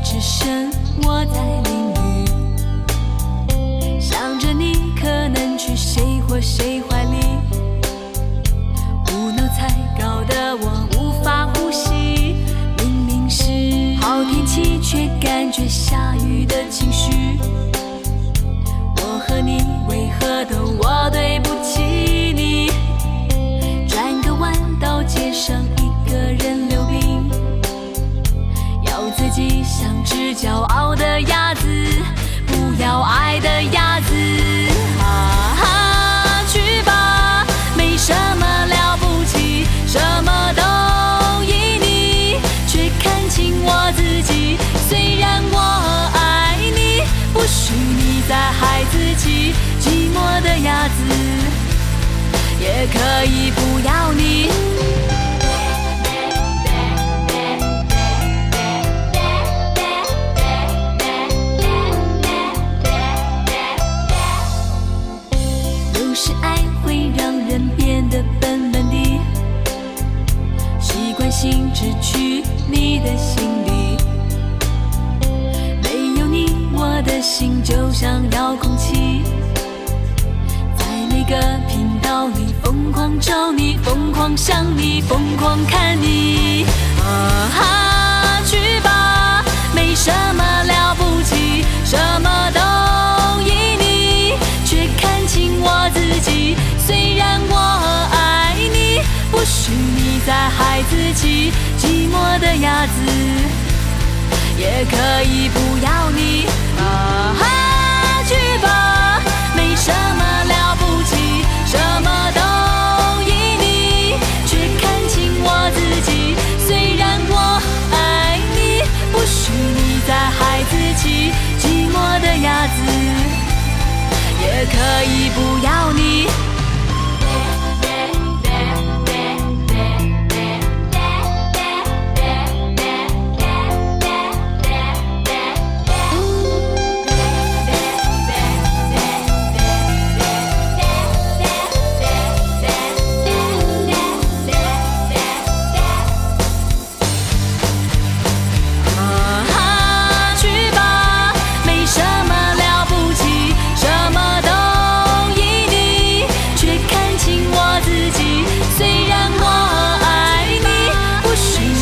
只剩我在淋雨，想着你可能去谁或谁怀里，无脑才搞得我无法呼吸。明明是好天气，却感觉下雨的情绪。我和你为何都我对不起你？转个弯到街上一个人溜冰，要自己像只骄傲的鸭子，不要爱的鸭子。去吧，没什么了不起，什么都依你，却看清我自己。虽然我爱你，不许你再害自己。寂寞的鸭子也可以不要你。有时爱会让人变得笨笨的，习惯性只去你的心里。没有你，我的心就像遥控器，在每个频道里疯狂找你，疯狂想你，疯狂看你。去吧，没什么了不起，什么都依你，却看清我自己。虽然我爱你，不许你再害自己。寂寞的鸭子也可以不要你。去吧，没什么了不起，什么都依你，却看清我自己。虽然我爱你，不许你再害自己。寂寞的鸭子也可以不要你。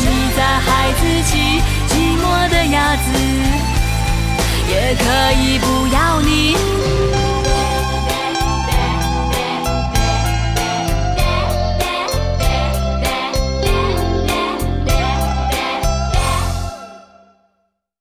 也可以不